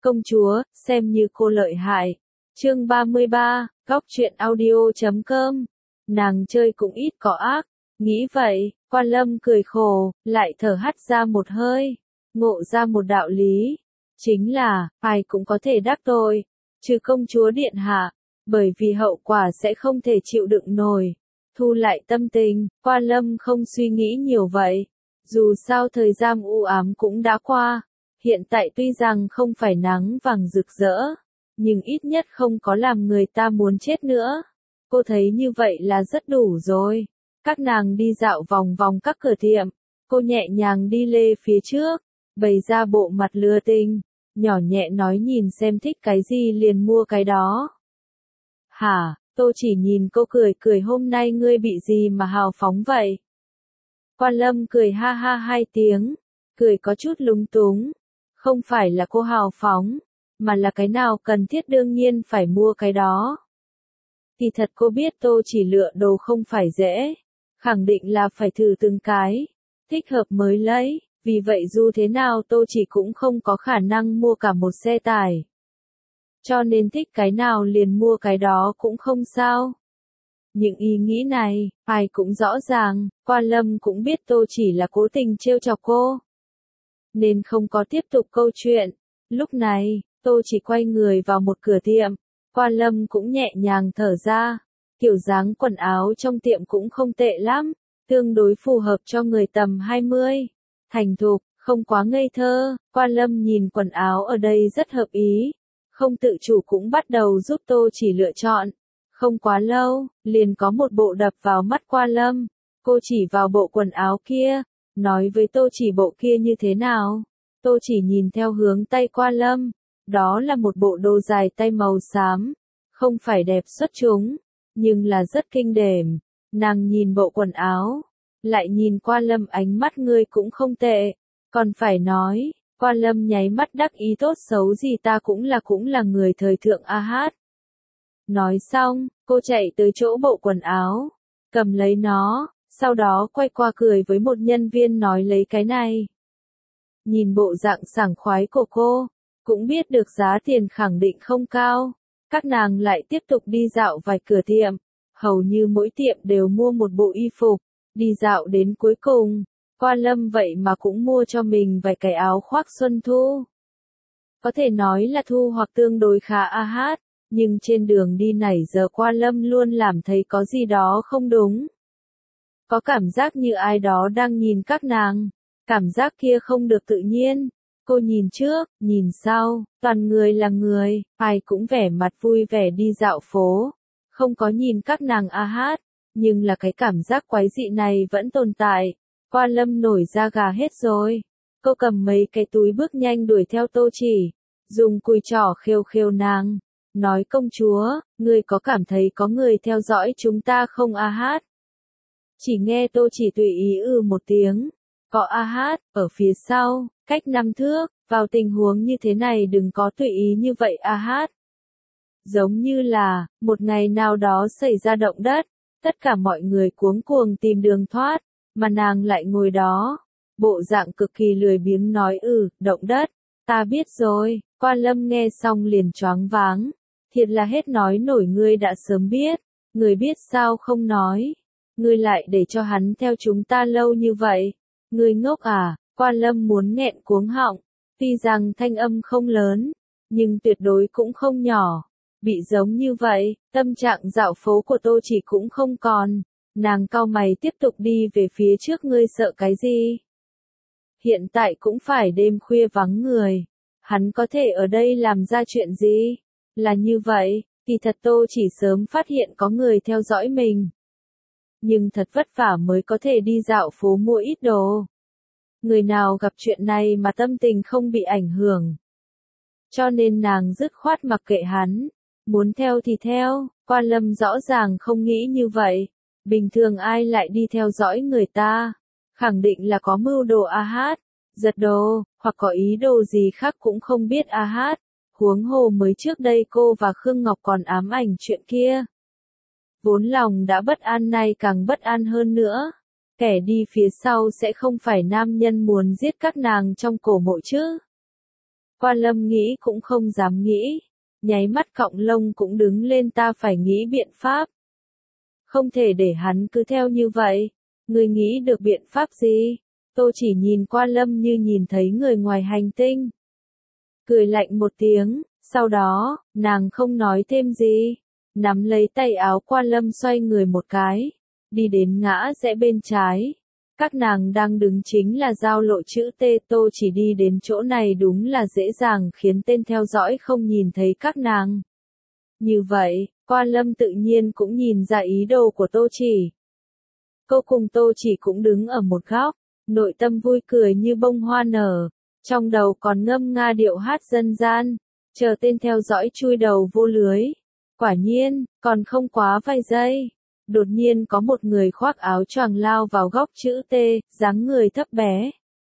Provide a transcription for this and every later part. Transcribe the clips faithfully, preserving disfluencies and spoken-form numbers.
Công chúa, xem như cô lợi hại. Chương ba mươi ba, góc truyện audio chấm com. Nàng chơi cũng ít có ác. Nghĩ vậy, Quan Lâm cười khổ, lại thở hắt ra một hơi. Ngộ ra một đạo lý. Chính là, ai cũng có thể đắc tội. Trừ công chúa điện hạ. Bởi vì hậu quả sẽ không thể chịu đựng nổi. Thu lại tâm tình, Quan Lâm không suy nghĩ nhiều vậy. Dù sao thời gian u ám cũng đã qua. Hiện tại tuy rằng không phải nắng vàng rực rỡ, nhưng ít nhất không có làm người ta muốn chết nữa. Cô thấy như vậy là rất đủ rồi. Các nàng đi dạo vòng vòng các cửa tiệm. Cô nhẹ nhàng đi lê phía trước, bày ra bộ mặt lừa tình, nhỏ nhẹ nói nhìn xem thích cái gì liền mua cái đó. Hả, tôi chỉ nhìn cô cười cười hôm nay ngươi bị gì mà hào phóng vậy? Quan Lâm cười ha ha hai tiếng, cười có chút lúng túng. Không phải là cô hào phóng, mà là cái nào cần thiết đương nhiên phải mua cái đó. Thì thật cô biết Tô Chỉ lựa đồ không phải dễ, khẳng định là phải thử từng cái, thích hợp mới lấy, vì vậy dù thế nào Tô Chỉ cũng không có khả năng mua cả một xe tải. Cho nên thích cái nào liền mua cái đó cũng không sao. Những ý nghĩ này, ai cũng rõ ràng, Quan Lâm cũng biết Tô Chỉ là cố tình trêu chọc cô. Nên không có tiếp tục câu chuyện. Lúc này, Tô Chỉ quay người vào một cửa tiệm. Quan Lâm cũng nhẹ nhàng thở ra. Kiểu dáng quần áo trong tiệm cũng không tệ lắm. Tương đối phù hợp cho người tầm hai mươi. Thành thục, không quá ngây thơ. Quan Lâm nhìn quần áo ở đây rất hợp ý. Không tự chủ cũng bắt đầu giúp Tô Chỉ lựa chọn. Không quá lâu, liền có một bộ đập vào mắt Quan Lâm. Cô chỉ vào bộ quần áo kia. Nói với Tô Chỉ bộ kia như thế nào? Tô Chỉ nhìn theo hướng tay Quan Lâm. Đó là một bộ đồ dài tay màu xám. Không phải đẹp xuất chúng, nhưng là rất kinh đềm. Nàng nhìn bộ quần áo, lại nhìn Quan Lâm ánh mắt ngươi cũng không tệ. Còn phải nói, Quan Lâm nháy mắt đắc ý tốt xấu gì ta cũng là cũng là người thời thượng a hát. Nói xong, cô chạy tới chỗ bộ quần áo, cầm lấy nó. Sau đó quay qua cười với một nhân viên nói lấy cái này. Nhìn bộ dạng sảng khoái của cô, cũng biết được giá tiền khẳng định không cao. Các nàng lại tiếp tục đi dạo vài cửa tiệm. Hầu như mỗi tiệm đều mua một bộ y phục. Đi dạo đến cuối cùng, Quan Lâm vậy mà cũng mua cho mình vài cái áo khoác xuân thu. Có thể nói là thu hoặc tương đối khá a hát. Nhưng trên đường đi nãy giờ Quan Lâm luôn làm thấy có gì đó không đúng. Có cảm giác như ai đó đang nhìn các nàng. Cảm giác kia không được tự nhiên. Cô nhìn trước, nhìn sau, toàn người là người, ai cũng vẻ mặt vui vẻ đi dạo phố. Không có nhìn các nàng a hát, nhưng là cái cảm giác quái dị này vẫn tồn tại. Quan Lâm nổi da gà hết rồi. Cô cầm mấy cái túi bước nhanh đuổi theo Tô Chỉ. Dùng cùi trỏ khêu khêu nàng. Nói công chúa, người có cảm thấy có người theo dõi chúng ta không a hát? Chỉ nghe Tô Chỉ tùy ý ừ một tiếng. Có a hát, ở phía sau, cách năm thước, vào tình huống như thế này đừng có tùy ý như vậy a hát. Giống như là, một ngày nào đó xảy ra động đất, tất cả mọi người cuống cuồng tìm đường thoát, mà nàng lại ngồi đó. Bộ dạng cực kỳ lười biếng nói ừ, động đất, ta biết rồi. Quan Lâm nghe xong liền choáng váng. Thiệt là hết nói nổi ngươi đã sớm biết, người biết sao không nói. Ngươi lại để cho hắn theo chúng ta lâu như vậy. Ngươi ngốc à? Quan Lâm muốn nghẹn cuống họng. Tuy rằng thanh âm không lớn, nhưng tuyệt đối cũng không nhỏ. Bị giống như vậy, tâm trạng dạo phố của Tô Chỉ cũng không còn. Nàng cau mày tiếp tục đi về phía trước ngươi sợ cái gì? Hiện tại cũng phải đêm khuya vắng người. Hắn có thể ở đây làm ra chuyện gì? Là như vậy, thì thật Tô Chỉ sớm phát hiện có người theo dõi mình. Nhưng thật vất vả mới có thể đi dạo phố mua ít đồ. Người nào gặp chuyện này mà tâm tình không bị ảnh hưởng. Cho nên nàng dứt khoát mặc kệ hắn. Muốn theo thì theo, Quan Lâm rõ ràng không nghĩ như vậy. Bình thường ai lại đi theo dõi người ta. Khẳng định là có mưu đồ a hát, giật đồ, hoặc có ý đồ gì khác cũng không biết a hát. Huống hồ mới trước đây cô và Khương Ngọc còn ám ảnh chuyện kia. Vốn lòng đã bất an nay càng bất an hơn nữa. Kẻ đi phía sau sẽ không phải nam nhân muốn giết các nàng trong cổ mộ chứ. Qua Lâm nghĩ cũng không dám nghĩ. Nháy mắt cọng lông cũng đứng lên, ta phải nghĩ biện pháp. Không thể để hắn cứ theo như vậy. Ngươi nghĩ được biện pháp gì? Tô Chỉ nhìn Qua Lâm như nhìn thấy người ngoài hành tinh. Cười lạnh một tiếng, sau đó, nàng không nói thêm gì. Nắm lấy tay áo Qua Lâm xoay người một cái. Đi đến ngã rẽ bên trái. Các nàng đang đứng chính là giao lộ chữ T. Tô Chỉ đi đến chỗ này đúng là dễ dàng khiến tên theo dõi không nhìn thấy các nàng. Như vậy, Qua Lâm tự nhiên cũng nhìn ra ý đồ của Tô Chỉ. Cô cùng Tô Chỉ cũng đứng ở một góc, nội tâm vui cười như bông hoa nở, trong đầu còn ngâm nga điệu hát dân gian, chờ tên theo dõi chui đầu vô lưới. Quả nhiên, còn không quá vài giây, đột nhiên có một người khoác áo choàng lao vào góc chữ T, dáng người thấp bé.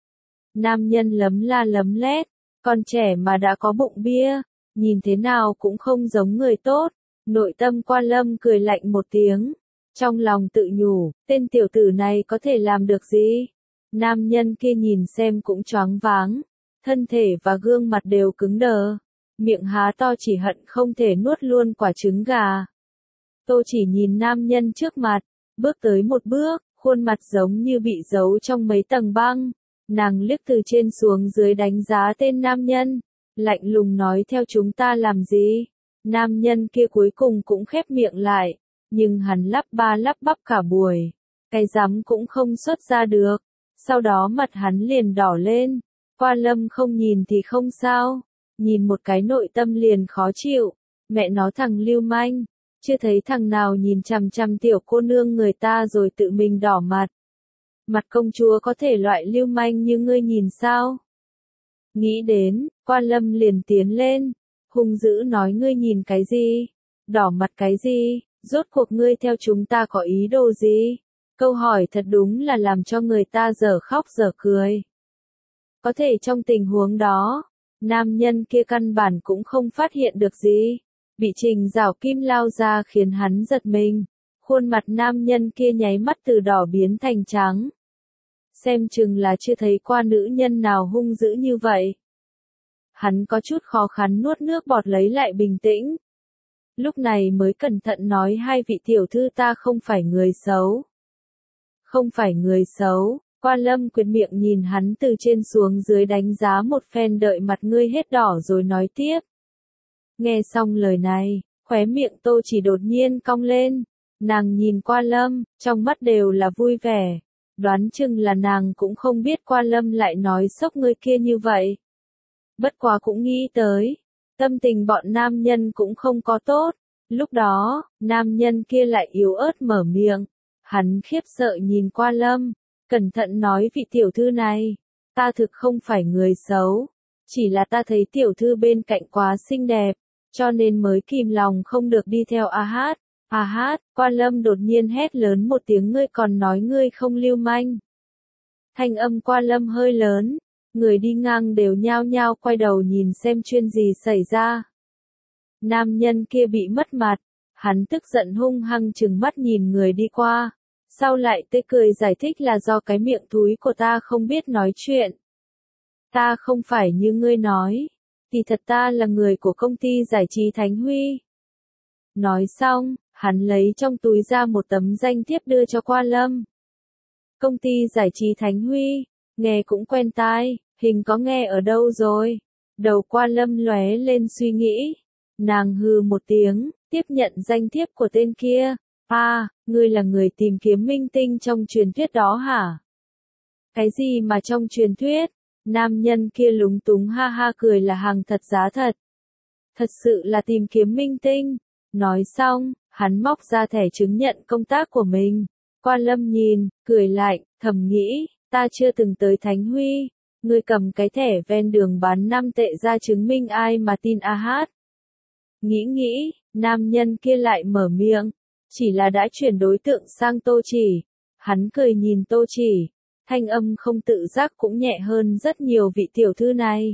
Nam nhân lấm la lấm lét, còn trẻ mà đã có bụng bia, nhìn thế nào cũng không giống người tốt. Nội tâm Qua Lâm cười lạnh một tiếng, trong lòng tự nhủ, tên tiểu tử này có thể làm được gì? Nam nhân kia nhìn xem cũng choáng váng, thân thể và gương mặt đều cứng đờ, miệng há to chỉ hận không thể nuốt luôn quả trứng gà. Tô Chỉ nhìn nam nhân trước mặt, bước tới một bước, khuôn mặt giống như bị giấu trong mấy tầng băng. Nàng liếc từ trên xuống dưới đánh giá tên nam nhân, lạnh lùng nói theo chúng ta làm gì? Nam nhân kia cuối cùng cũng khép miệng lại, nhưng hắn lắp ba lắp bắp cả buổi, cái rắm cũng không xuất ra được. Sau đó mặt hắn liền đỏ lên. Qua Lâm không nhìn thì không sao, nhìn một cái nội tâm liền khó chịu. Mẹ nó thằng lưu manh, chưa thấy thằng nào nhìn chằm chằm tiểu cô nương người ta rồi tự mình đỏ mặt. Mặt công chúa có thể loại lưu manh như ngươi nhìn sao? Nghĩ đến, Qua Lâm liền tiến lên, hung dữ nói ngươi nhìn cái gì? Đỏ mặt cái gì? Rốt cuộc ngươi theo chúng ta có ý đồ gì? Câu hỏi thật đúng là làm cho người ta dở khóc dở cười. Có thể trong tình huống đó, nam nhân kia căn bản cũng không phát hiện được gì. Bị Trình Giảo Kim lao ra khiến hắn giật mình. Khuôn mặt nam nhân kia nháy mắt từ đỏ biến thành trắng. Xem chừng là chưa thấy qua nữ nhân nào hung dữ như vậy. Hắn có chút khó khăn nuốt nước bọt lấy lại bình tĩnh. Lúc này mới cẩn thận nói hai vị tiểu thư ta không phải người xấu. Không phải người xấu. Qua Lâm quyệt miệng nhìn hắn từ trên xuống dưới đánh giá một phen đợi mặt ngươi hết đỏ rồi nói tiếp. Nghe xong lời này, khóe miệng Tô Chỉ đột nhiên cong lên. Nàng nhìn Qua Lâm, trong mắt đều là vui vẻ. Đoán chừng là nàng cũng không biết Qua Lâm lại nói sốc ngươi kia như vậy. Bất quá cũng nghĩ tới, tâm tình bọn nam nhân cũng không có tốt. Lúc đó, nam nhân kia lại yếu ớt mở miệng. Hắn khiếp sợ nhìn Qua Lâm, cẩn thận nói vị tiểu thư này, ta thực không phải người xấu, chỉ là ta thấy tiểu thư bên cạnh quá xinh đẹp, cho nên mới kìm lòng không được đi theo A Hát. A Hát, Qua Lâm đột nhiên hét lớn một tiếng ngươi còn nói ngươi không lưu manh. Thanh âm Qua Lâm hơi lớn, người đi ngang đều nhao nhao quay đầu nhìn xem chuyện gì xảy ra. Nam nhân kia bị mất mặt, hắn tức giận hung hăng trừng mắt nhìn người đi qua. Sau lại tê cười giải thích là do cái miệng thúi của ta không biết nói chuyện. Ta không phải như ngươi nói, thì thật ta là người của công ty giải trí Thánh Huy. Nói xong, hắn lấy trong túi ra một tấm danh thiếp đưa cho Qua Lâm. Công ty giải trí Thánh Huy, nghe cũng quen tai, hình có nghe ở đâu rồi. Đầu Qua Lâm lóe lên suy nghĩ, nàng hừ một tiếng, tiếp nhận danh thiếp của tên kia. À, ngươi là người tìm kiếm minh tinh trong truyền thuyết đó hả? Cái gì mà trong truyền thuyết? Nam nhân kia lúng túng ha ha cười là hàng thật giá thật. Thật sự là tìm kiếm minh tinh. Nói xong, hắn móc ra thẻ chứng nhận công tác của mình. Qua Lâm nhìn, cười lạnh, thầm nghĩ, ta chưa từng tới Thánh Huy. Ngươi cầm cái thẻ ven đường bán năm tệ ra chứng minh ai mà tin A Hát. Nghĩ nghĩ, nam nhân kia lại mở miệng. Chỉ là đã chuyển đối tượng sang Tô Chỉ. Hắn cười nhìn Tô Chỉ. Thanh âm không tự giác cũng nhẹ hơn rất nhiều vị tiểu thư này.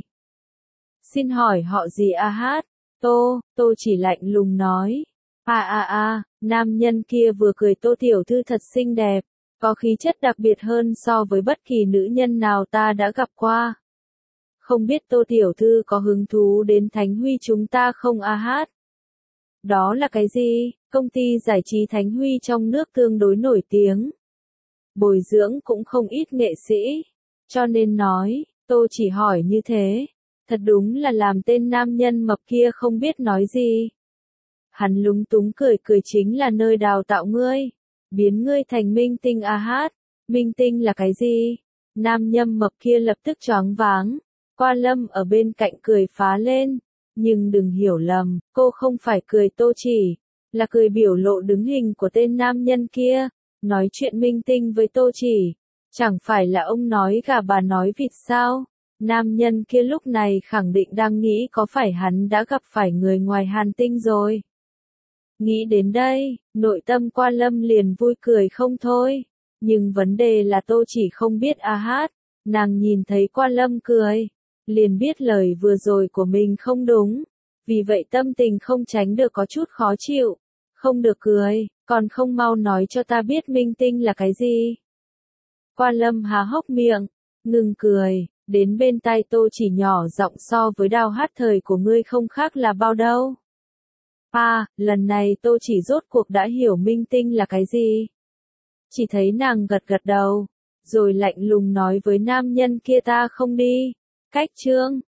Xin hỏi họ gì A Hát? Tô, Tô Chỉ lạnh lùng nói. À à à, nam nhân kia vừa cười Tô tiểu thư thật xinh đẹp. Có khí chất đặc biệt hơn so với bất kỳ nữ nhân nào ta đã gặp qua. Không biết Tô tiểu thư có hứng thú đến Thánh Huy chúng ta không a hát? Đó là cái gì? Công ty giải trí Thánh Huy trong nước tương đối nổi tiếng. Bồi dưỡng cũng không ít nghệ sĩ. Cho nên nói, Tô chỉ hỏi như thế. Thật đúng là làm tên nam nhân mập kia không biết nói gì. Hắn lúng túng cười cười chính là nơi đào tạo ngươi. Biến ngươi thành minh tinh a hát. Minh tinh là cái gì? Nam nhâm mập kia lập tức choáng váng. Qua Lâm ở bên cạnh cười phá lên. Nhưng đừng hiểu lầm, cô không phải cười Tô chỉ. Là cười biểu lộ đứng hình của tên nam nhân kia. Nói chuyện minh tinh với Tô chỉ. Chẳng phải là ông nói gà bà nói vịt sao? Nam nhân kia lúc này khẳng định đang nghĩ có phải hắn đã gặp phải người ngoài Hàn Tinh rồi. Nghĩ đến đây, nội tâm Qua Lâm liền vui cười không thôi. Nhưng vấn đề là Tô chỉ không biết a hát. Nàng nhìn thấy Qua Lâm cười. Liền biết lời vừa rồi của mình không đúng. Vì vậy tâm tình không tránh được có chút khó chịu. Không được cười, còn không mau nói cho ta biết minh tinh là cái gì. Qua Lâm há hốc miệng, ngừng cười, đến bên tai Tô chỉ nhỏ giọng so với Đào Hát thời của ngươi không khác là bao đâu. À, lần này Tô chỉ rốt cuộc đã hiểu minh tinh là cái gì. Chỉ thấy nàng gật gật đầu, rồi lạnh lùng nói với nam nhân kia ta không đi. Cách chương